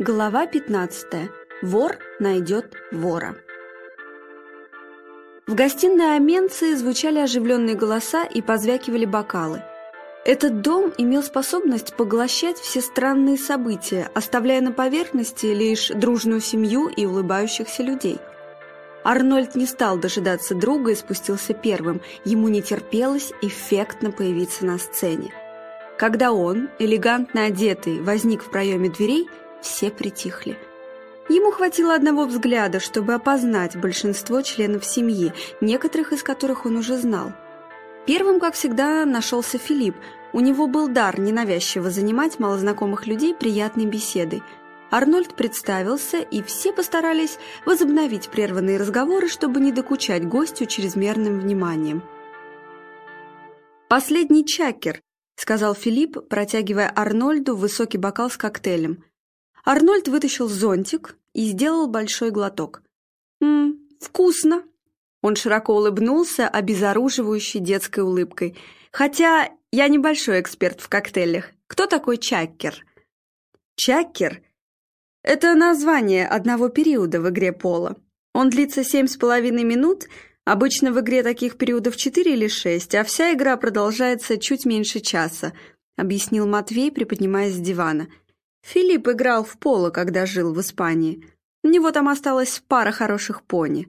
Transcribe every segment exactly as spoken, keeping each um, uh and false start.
Глава пятнадцатая. Вор найдет вора. В гостиной Аменции звучали оживленные голоса и позвякивали бокалы. Этот дом имел способность поглощать все странные события, оставляя на поверхности лишь дружную семью и улыбающихся людей. Арнольд не стал дожидаться друга и спустился первым. Ему не терпелось эффектно появиться на сцене. Когда он, элегантно одетый, возник в проеме дверей, все притихли. Ему хватило одного взгляда, чтобы опознать большинство членов семьи, некоторых из которых он уже знал. Первым, как всегда, нашелся Филипп. У него был дар ненавязчиво занимать малознакомых людей приятной беседой. Арнольд представился, и все постарались возобновить прерванные разговоры, чтобы не докучать гостю чрезмерным вниманием. «Последний чакер», — сказал Филипп, протягивая Арнольду высокий бокал с коктейлем. Арнольд вытащил зонтик и сделал большой глоток. «Ммм, вкусно!» Он широко улыбнулся обезоруживающей детской улыбкой. «Хотя я небольшой эксперт в коктейлях. Кто такой чакер?» «Чакер — это название одного периода в игре поло. Он длится семь с половиной минут, обычно в игре таких периодов четыре или шесть, а вся игра продолжается чуть меньше часа», — объяснил Матвей, приподнимаясь с дивана. Филипп играл в поло, когда жил в Испании. У него там осталась пара хороших пони.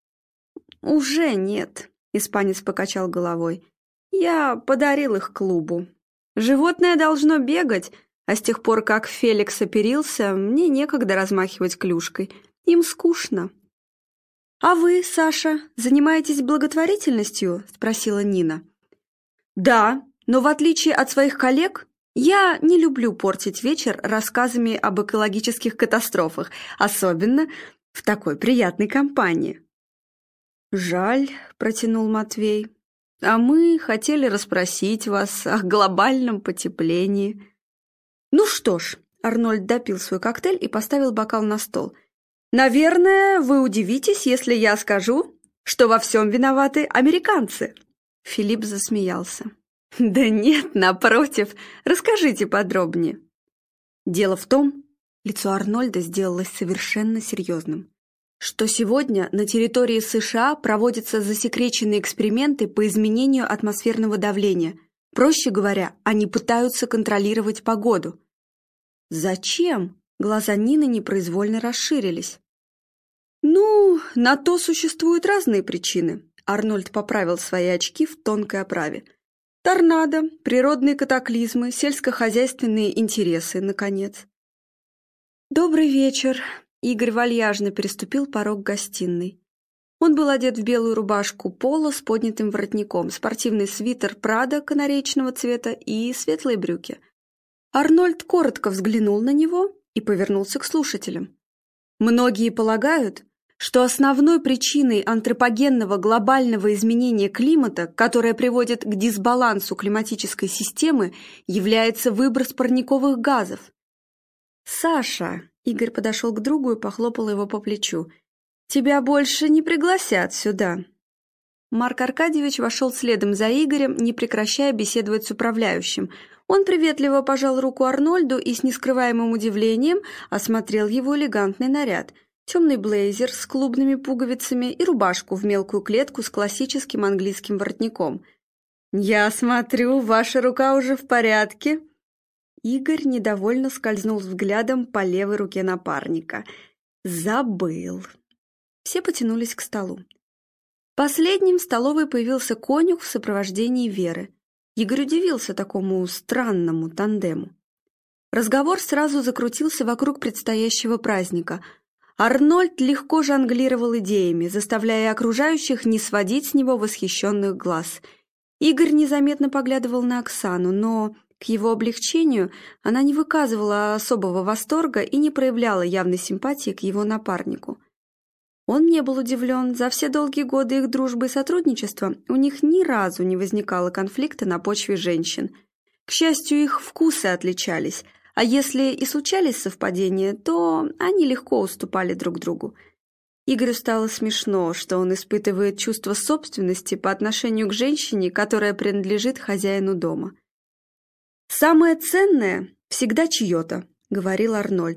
«Уже нет», — испанец покачал головой. «Я подарил их клубу. Животное должно бегать, а с тех пор, как Феликс оперился, мне некогда размахивать клюшкой. Им скучно». «А вы, Саша, занимаетесь благотворительностью?» — спросила Нина. «Да, но в отличие от своих коллег, я не люблю портить вечер рассказами об экологических катастрофах, особенно в такой приятной компании». «Жаль», — протянул Матвей, — «а мы хотели расспросить вас о глобальном потеплении». «Ну что ж», — Арнольд допил свой коктейль и поставил бокал на стол, — «наверное, вы удивитесь, если я скажу, что во всем виноваты американцы». Филипп засмеялся. «Да нет, напротив, расскажите подробнее». Дело в том, лицо Арнольда сделалось совершенно серьезным, что сегодня на территории США проводятся засекреченные эксперименты по изменению атмосферного давления. Проще говоря, они пытаются контролировать погоду. «Зачем?» — глаза Нины непроизвольно расширились. «Ну, на то существуют разные причины», — Арнольд поправил свои очки в тонкой оправе. «Торнадо, природные катаклизмы, сельскохозяйственные интересы, наконец». «Добрый вечер», — Игорь вальяжно переступил порог гостиной. Он был одет в белую рубашку поло с поднятым воротником, спортивный свитер Прада канареечного цвета и светлые брюки. Арнольд коротко взглянул на него и повернулся к слушателям. Многие полагают, что основной причиной антропогенного глобального изменения климата, которое приводит к дисбалансу климатической системы, является выброс парниковых газов. «Саша», — Игорь подошел к другу и похлопал его по плечу, — «тебя больше не пригласят сюда». Марк Аркадьевич вошел следом за Игорем, не прекращая беседовать с управляющим. Он приветливо пожал руку Арнольду и с нескрываемым удивлением осмотрел его элегантный наряд. Темный блейзер с клубными пуговицами и рубашку в мелкую клетку с классическим английским воротником. «Я смотрю, ваша рука уже в порядке». Игорь недовольно скользнул взглядом по левой руке напарника. «Забыл». Все потянулись к столу. Последним в столовой появился конюх в сопровождении Веры. Игорь удивился такому странному тандему. Разговор сразу закрутился вокруг предстоящего праздника. Арнольд легко жонглировал идеями, заставляя окружающих не сводить с него восхищенных глаз. Игорь незаметно поглядывал на Оксану, но, к его облегчению, она не выказывала особого восторга и не проявляла явной симпатии к его напарнику. Он не был удивлен. За все долгие годы их дружбы и сотрудничества у них ни разу не возникало конфликта на почве женщин. К счастью, их вкусы отличались, а если и случались совпадения, то они легко уступали друг другу. Игорю стало смешно, что он испытывает чувство собственности по отношению к женщине, которая принадлежит хозяину дома. «Самое ценное всегда чье-то», — говорил Арнольд.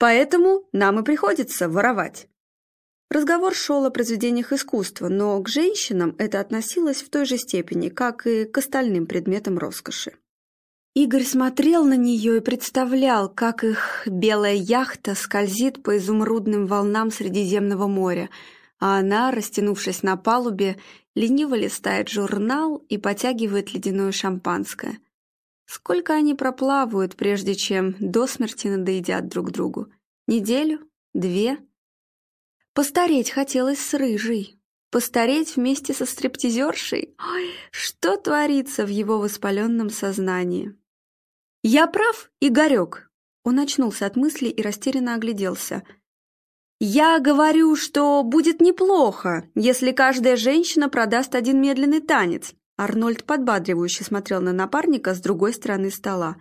Поэтому нам и приходится воровать». Разговор шел о произведениях искусства, но к женщинам это относилось в той же степени, как и к остальным предметам роскоши. Игорь смотрел на нее и представлял, как их белая яхта скользит по изумрудным волнам Средиземного моря, а она, растянувшись на палубе, лениво листает журнал и потягивает ледяное шампанское. Сколько они проплавают, прежде чем до смерти надоедят друг другу? Неделю? Две? Постареть хотелось с Рыжей. Постареть вместе со стриптизершей? Ой, что творится в его воспаленном сознании? «Я прав, Игорек?» Он очнулся от мысли и растерянно огляделся. «Я говорю, что будет неплохо, если каждая женщина продаст один медленный танец». Арнольд подбадривающе смотрел на напарника с другой стороны стола.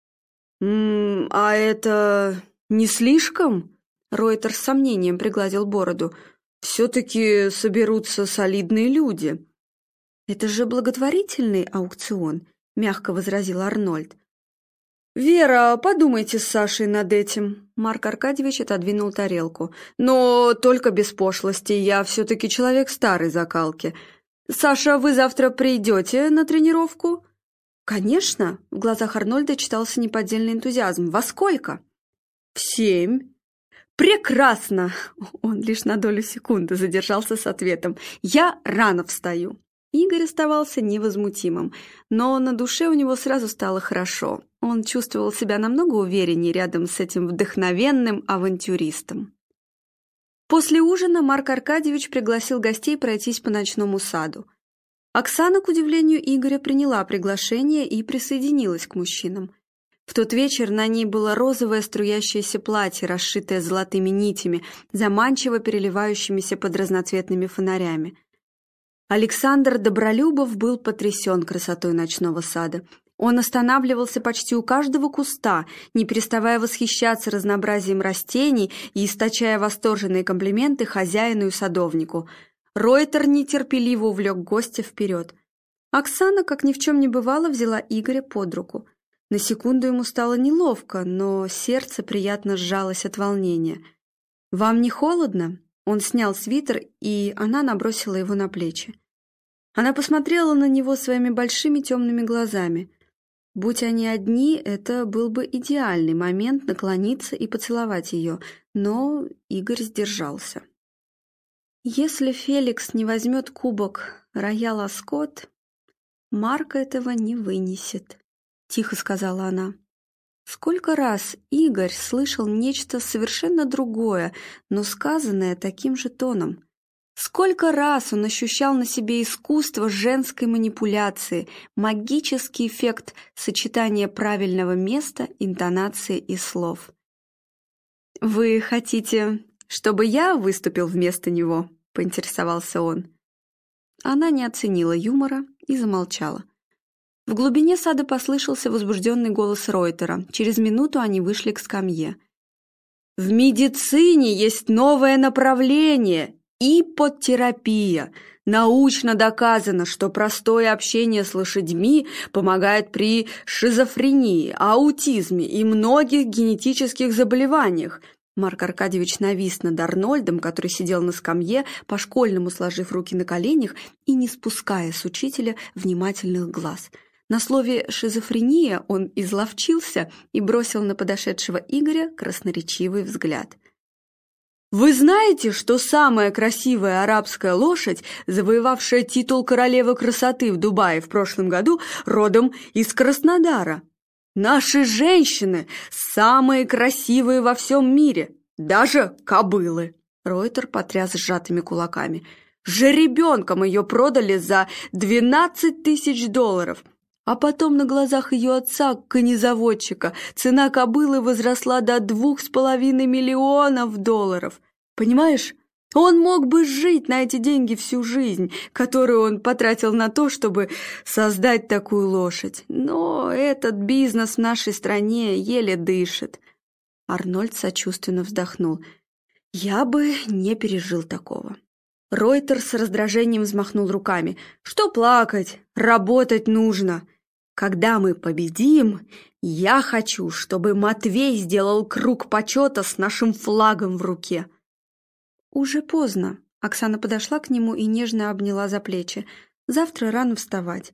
«М-м, а это не слишком?» Ройтер с сомнением пригладил бороду. «Все-таки соберутся солидные люди». «Это же благотворительный аукцион», — мягко возразил Арнольд. «Вера, подумайте с Сашей над этим». Марк Аркадьевич отодвинул тарелку. «Но только без пошлости, я все-таки человек старой закалки. Саша, вы завтра придете на тренировку?» «Конечно», — в глазах Арнольда читался неподдельный энтузиазм. «Во сколько?» «В семь». «Прекрасно!» Он лишь на долю секунды задержался с ответом. «Я рано встаю». Игорь оставался невозмутимым, но на душе у него сразу стало хорошо. Он чувствовал себя намного увереннее рядом с этим вдохновенным авантюристом. После ужина Марк Аркадьевич пригласил гостей пройтись по ночному саду. Оксана, к удивлению Игоря, приняла приглашение и присоединилась к мужчинам. В тот вечер на ней было розовое струящееся платье, расшитое золотыми нитями, заманчиво переливающимися под разноцветными фонарями. Александр Добролюбов был потрясен красотой ночного сада. Он останавливался почти у каждого куста, не переставая восхищаться разнообразием растений и источая восторженные комплименты хозяину и садовнику. Ройтер нетерпеливо увлек гостя вперед. Оксана, как ни в чем не бывало, взяла Игоря под руку. На секунду ему стало неловко, но сердце приятно сжалось от волнения. «Вам не холодно?» Он снял свитер, и она набросила его на плечи. Она посмотрела на него своими большими темными глазами. Будь они одни, это был бы идеальный момент наклониться и поцеловать ее, но Игорь сдержался. «Если Феликс не возьмет кубок Роял Аскот, Марк этого не вынесет», — тихо сказала она. Сколько раз Игорь слышал нечто совершенно другое, но сказанное таким же тоном. Сколько раз он ощущал на себе искусство женской манипуляции, магический эффект сочетания правильного места, интонации и слов. «Вы хотите, чтобы я выступил вместо него?» — поинтересовался он. Она не оценила юмора и замолчала. В глубине сада послышался возбужденный голос Ройтера. Через минуту они вышли к скамье. «В медицине есть новое направление – ипотерапия. Научно доказано, что простое общение с лошадьми помогает при шизофрении, аутизме и многих генетических заболеваниях». Марк Аркадьевич навис над Арнольдом, который сидел на скамье, по-школьному сложив руки на коленях и не спуская с учителя внимательных глаз. На слове «шизофрения» он изловчился и бросил на подошедшего Игоря красноречивый взгляд. «Вы знаете, что самая красивая арабская лошадь, завоевавшая титул королевы красоты в Дубае в прошлом году, родом из Краснодара? Наши женщины самые красивые во всем мире, даже кобылы!» Ройтер потряс сжатыми кулаками. «Жеребенком ее продали за двенадцать тысяч долларов!» А потом на глазах ее отца, конезаводчика, цена кобылы возросла до двух с половиной миллионов долларов. Понимаешь, он мог бы жить на эти деньги всю жизнь, которую он потратил на то, чтобы создать такую лошадь. Но этот бизнес в нашей стране еле дышит. Арнольд сочувственно вздохнул. Я бы не пережил такого. Ройтер с раздражением взмахнул руками. Что плакать? Работать нужно. Когда мы победим, Я хочу, чтобы Матвей сделал круг почета с нашим флагом в руке. Уже поздно. Оксана подошла к нему и нежно обняла за плечи. Завтра рано вставать.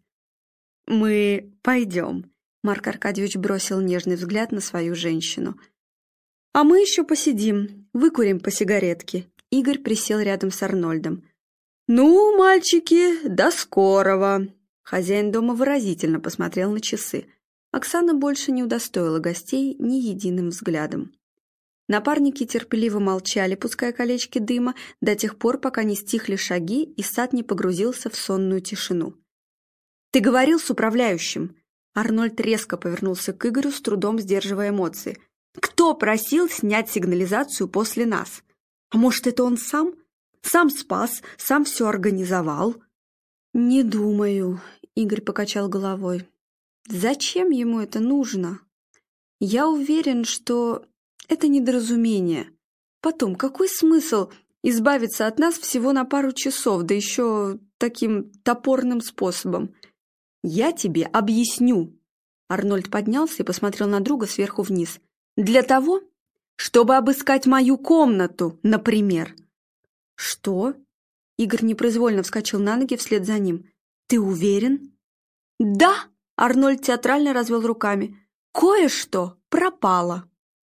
Мы пойдем. Марк Аркадьевич бросил нежный взгляд на свою женщину. А мы еще посидим, выкурим по сигаретке. Игорь присел рядом с Арнольдом. Ну, мальчики, до скорого. Хозяин дома выразительно посмотрел на часы. Оксана больше не удостоила гостей ни единым взглядом. Напарники терпеливо молчали, пуская колечки дыма, до тех пор, пока не стихли шаги и сад не погрузился в сонную тишину. «Ты говорил с управляющим?» Арнольд резко повернулся к Игорю, с трудом сдерживая эмоции. «Кто просил снять сигнализацию после нас? А может, это он сам? Сам спас, сам все организовал?» «Не думаю», — Игорь покачал головой. «Зачем ему это нужно? Я уверен, что это недоразумение. Потом, какой смысл избавиться от нас всего на пару часов, да еще таким топорным способом? Я тебе объясню». Арнольд поднялся и посмотрел на друга сверху вниз. «Для того, чтобы обыскать мою комнату, например». «Что?» Игорь непроизвольно вскочил на ноги вслед за ним. «Ты уверен?» «Да!» Арнольд театрально развел руками. «Кое-что пропало».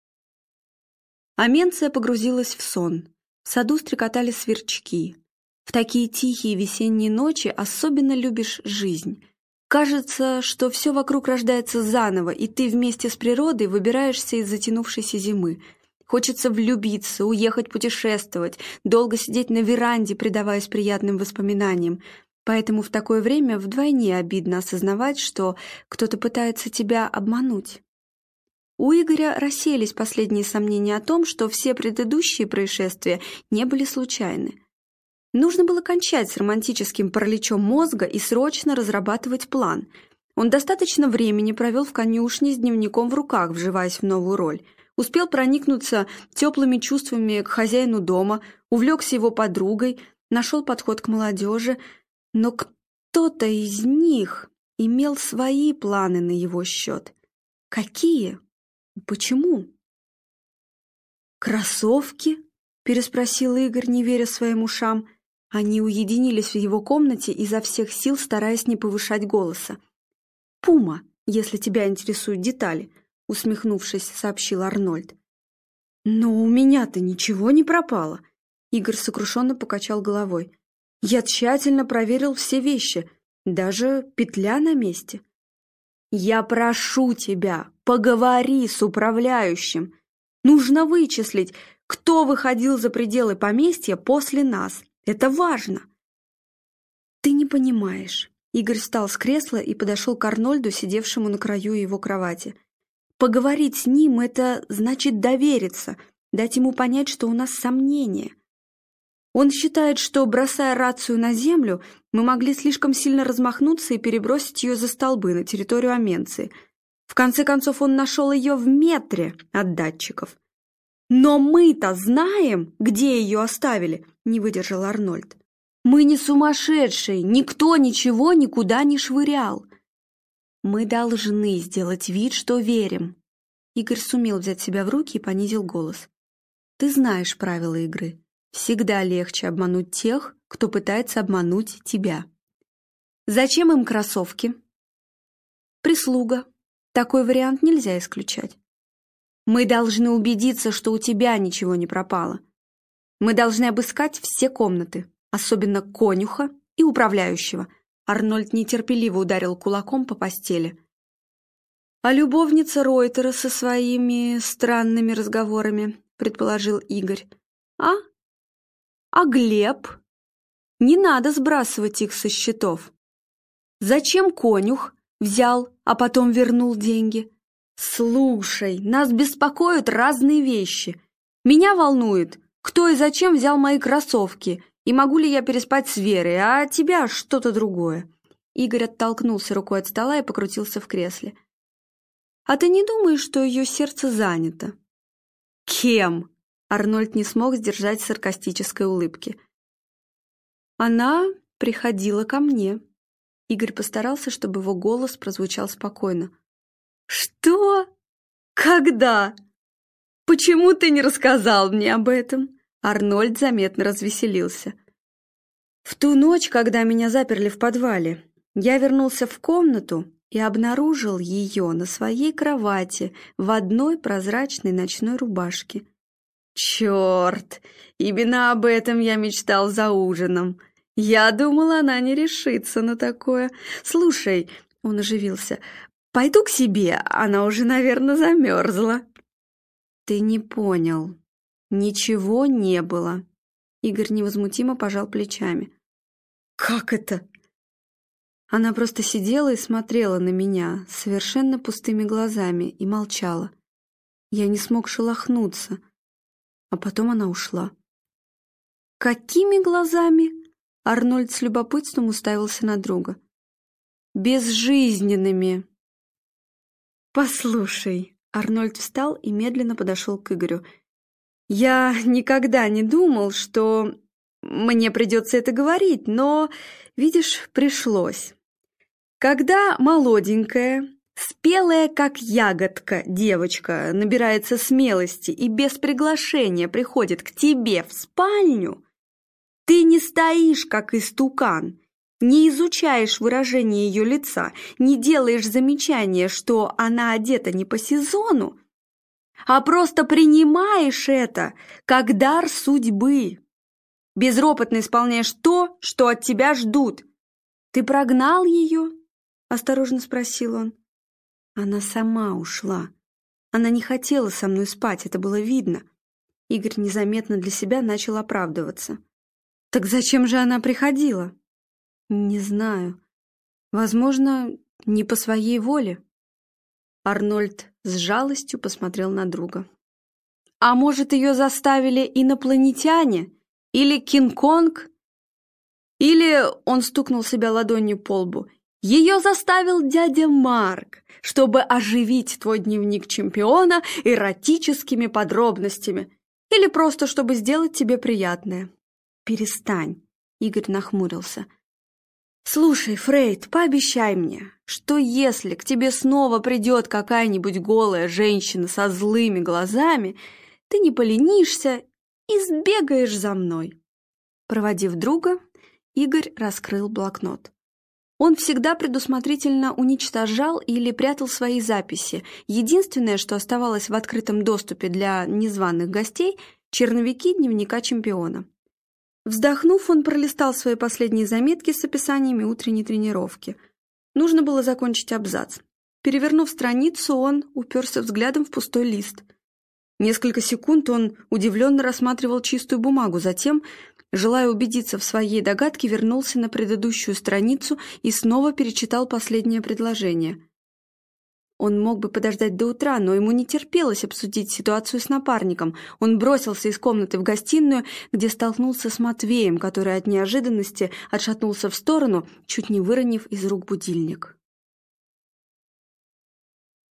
Аменция погрузилась в сон. В саду стрекотали сверчки. В такие тихие весенние ночи особенно любишь жизнь. Кажется, что все вокруг рождается заново, и ты вместе с природой выбираешься из затянувшейся зимы. Хочется влюбиться, уехать путешествовать, долго сидеть на веранде, предаваясь приятным воспоминаниям. Поэтому в такое время вдвойне обидно осознавать, что кто-то пытается тебя обмануть. У Игоря рассеялись последние сомнения о том, что все предыдущие происшествия не были случайны. Нужно было кончать с романтическим параличом мозга и срочно разрабатывать план. Он достаточно времени провел в конюшне с дневником в руках, вживаясь в новую роль. Успел проникнуться теплыми чувствами к хозяину дома, увлекся его подругой, нашел подход к молодежи. Но кто-то из них имел свои планы на его счет. Какие? Почему? «Кроссовки?» – переспросил Игорь, не веря своим ушам. Они уединились в его комнате, изо всех сил стараясь не повышать голоса. «Пума, если тебя интересуют детали», – усмехнувшись, сообщил Арнольд. «Но у меня-то ничего не пропало», – Игорь сокрушенно покачал головой. «Я тщательно проверил все вещи, даже петля на месте». «Я прошу тебя, поговори с управляющим. Нужно вычислить, кто выходил за пределы поместья после нас. Это важно». «Ты не понимаешь». Игорь встал с кресла и подошел к Арнольду, сидевшему на краю его кровати. «Поговорить с ним — это значит довериться, дать ему понять, что у нас сомнения. Он считает, что, бросая рацию на землю, мы могли слишком сильно размахнуться и перебросить ее за столбы на территорию Аменции. В конце концов, он нашел ее в метре от датчиков. «Но мы-то знаем, где ее оставили», — не выдержал Арнольд. «Мы не сумасшедшие, никто ничего никуда не швырял. Мы должны сделать вид, что верим». Игорь сумел взять себя в руки и понизил голос. «Ты знаешь правила игры. Всегда легче обмануть тех, кто пытается обмануть тебя. Зачем им кроссовки? Прислуга. Такой вариант нельзя исключать. Мы должны убедиться, что у тебя ничего не пропало. Мы должны обыскать все комнаты, особенно конюха и управляющего». Арнольд нетерпеливо ударил кулаком по постели. «А любовница Ройтера со своими странными разговорами», — предположил Игорь. «А? А Глеб? Не надо сбрасывать их со счетов. Зачем конюх взял, а потом вернул деньги? Слушай, нас беспокоят разные вещи. Меня волнует, кто и зачем взял мои кроссовки, и могу ли я переспать с Верой, а тебя что-то другое». Игорь оттолкнулся рукой от стола и покрутился в кресле. «А ты не думаешь, что ее сердце занято?» «Кем?» Арнольд не смог сдержать саркастической улыбки. «Она приходила ко мне». Игорь постарался, чтобы его голос прозвучал спокойно. Что? Когда? Почему ты не рассказал мне об этом? Арнольд заметно развеселился. В ту ночь, когда меня заперли в подвале, я вернулся в комнату и обнаружил ее на своей кровати в одной прозрачной ночной рубашке. Черт! Именно об этом я мечтал за ужином. Я думал, она не решится на такое. Слушай, он оживился, пойду к себе, она уже, наверное, замерзла. Ты не понял. Ничего не было. Игорь невозмутимо пожал плечами. Как это? Она просто сидела и смотрела на меня совершенно пустыми глазами и молчала. Я не смог шелохнуться, а потом она ушла. Какими глазами? Арнольд с любопытством уставился на друга. Безжизненными. Послушай, Арнольд встал и медленно подошел к Игорю. Я никогда не думал, что мне придется это говорить, но, видишь, пришлось. Когда молоденькая, спелая как ягодка девочка набирается смелости и без приглашения приходит к тебе в спальню, ты не стоишь, как истукан, не изучаешь выражение ее лица, не делаешь замечания, что она одета не по сезону, а просто принимаешь это как дар судьбы. Безропотно исполняешь то, что от тебя ждут. Ты прогнал ее? Осторожно спросил он. Она сама ушла. Она не хотела со мной спать, это было видно. Игорь незаметно для себя начал оправдываться. Так зачем же она приходила? Не знаю. Возможно, не по своей воле. Арнольд с жалостью посмотрел на друга. А может, ее заставили инопланетяне? Или Кинг-Конг? Или, он стукнул себя ладонью по лбу, ее заставил дядя Марк, чтобы оживить твой дневник чемпиона эротическими подробностями. Или просто, чтобы сделать тебе приятное. Перестань, Игорь нахмурился. Слушай, Фрейд, пообещай мне, что если к тебе снова придет какая-нибудь голая женщина со злыми глазами, ты не поленишься и сбегаешь за мной. Проводив друга, Игорь раскрыл блокнот. Он всегда предусмотрительно уничтожал или прятал свои записи. Единственное, что оставалось в открытом доступе для незваных гостей – черновики дневника чемпиона. Вздохнув, он пролистал свои последние заметки с описаниями утренней тренировки. Нужно было закончить абзац. Перевернув страницу, он уперся взглядом в пустой лист. Несколько секунд он удивленно рассматривал чистую бумагу, затем, желая убедиться в своей догадке, вернулся на предыдущую страницу и снова перечитал последнее предложение. Он мог бы подождать до утра, но ему не терпелось обсудить ситуацию с напарником. Он бросился из комнаты в гостиную, где столкнулся с Матвеем, который от неожиданности отшатнулся в сторону, чуть не выронив из рук будильник.